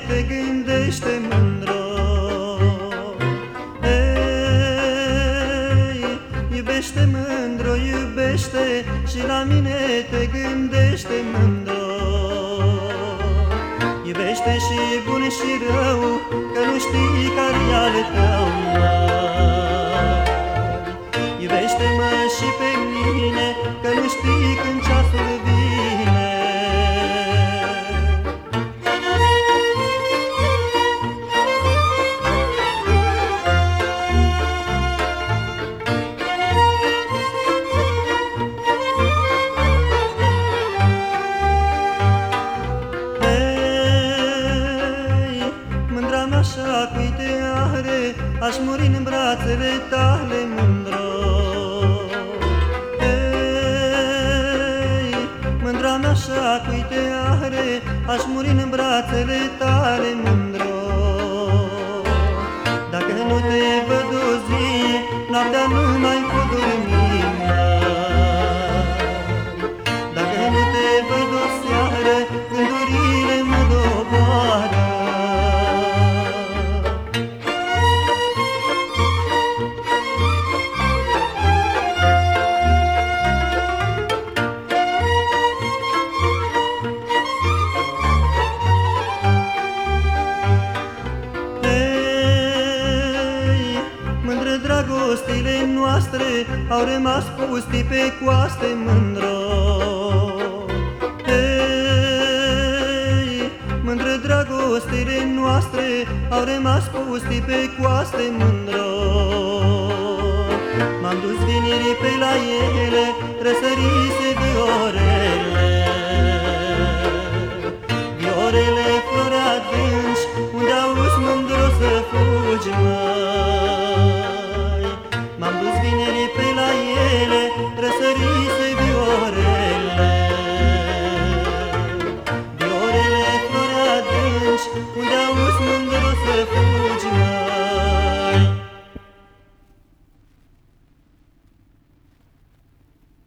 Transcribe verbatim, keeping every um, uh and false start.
te gândește mândro. Ei, iubește mândro, iubește, și la mine te gândește mândro. Iubește și bun și rău, că nu știi care-i ale tău, măi. Iubește-mă și pe mine, că nu știi când ceasul vine. Așa cui te are, aș muri în brațele tale, mândro. Ei, mândra mea, așa cui te are, aș muri în brațele tale, mândro. Dacă nu te văd o zi, noaptea nu mai pot dormi, măi. Dacă nu te văd o seară, gândurile mă doboară. Dragostile noastre au rămas pustii pe coaste, mândro. Ei, mândră, dragostile noastre au rămas pustii pe coaste, mândro. M-am dus vinirii pe la ele, răsărise de orele.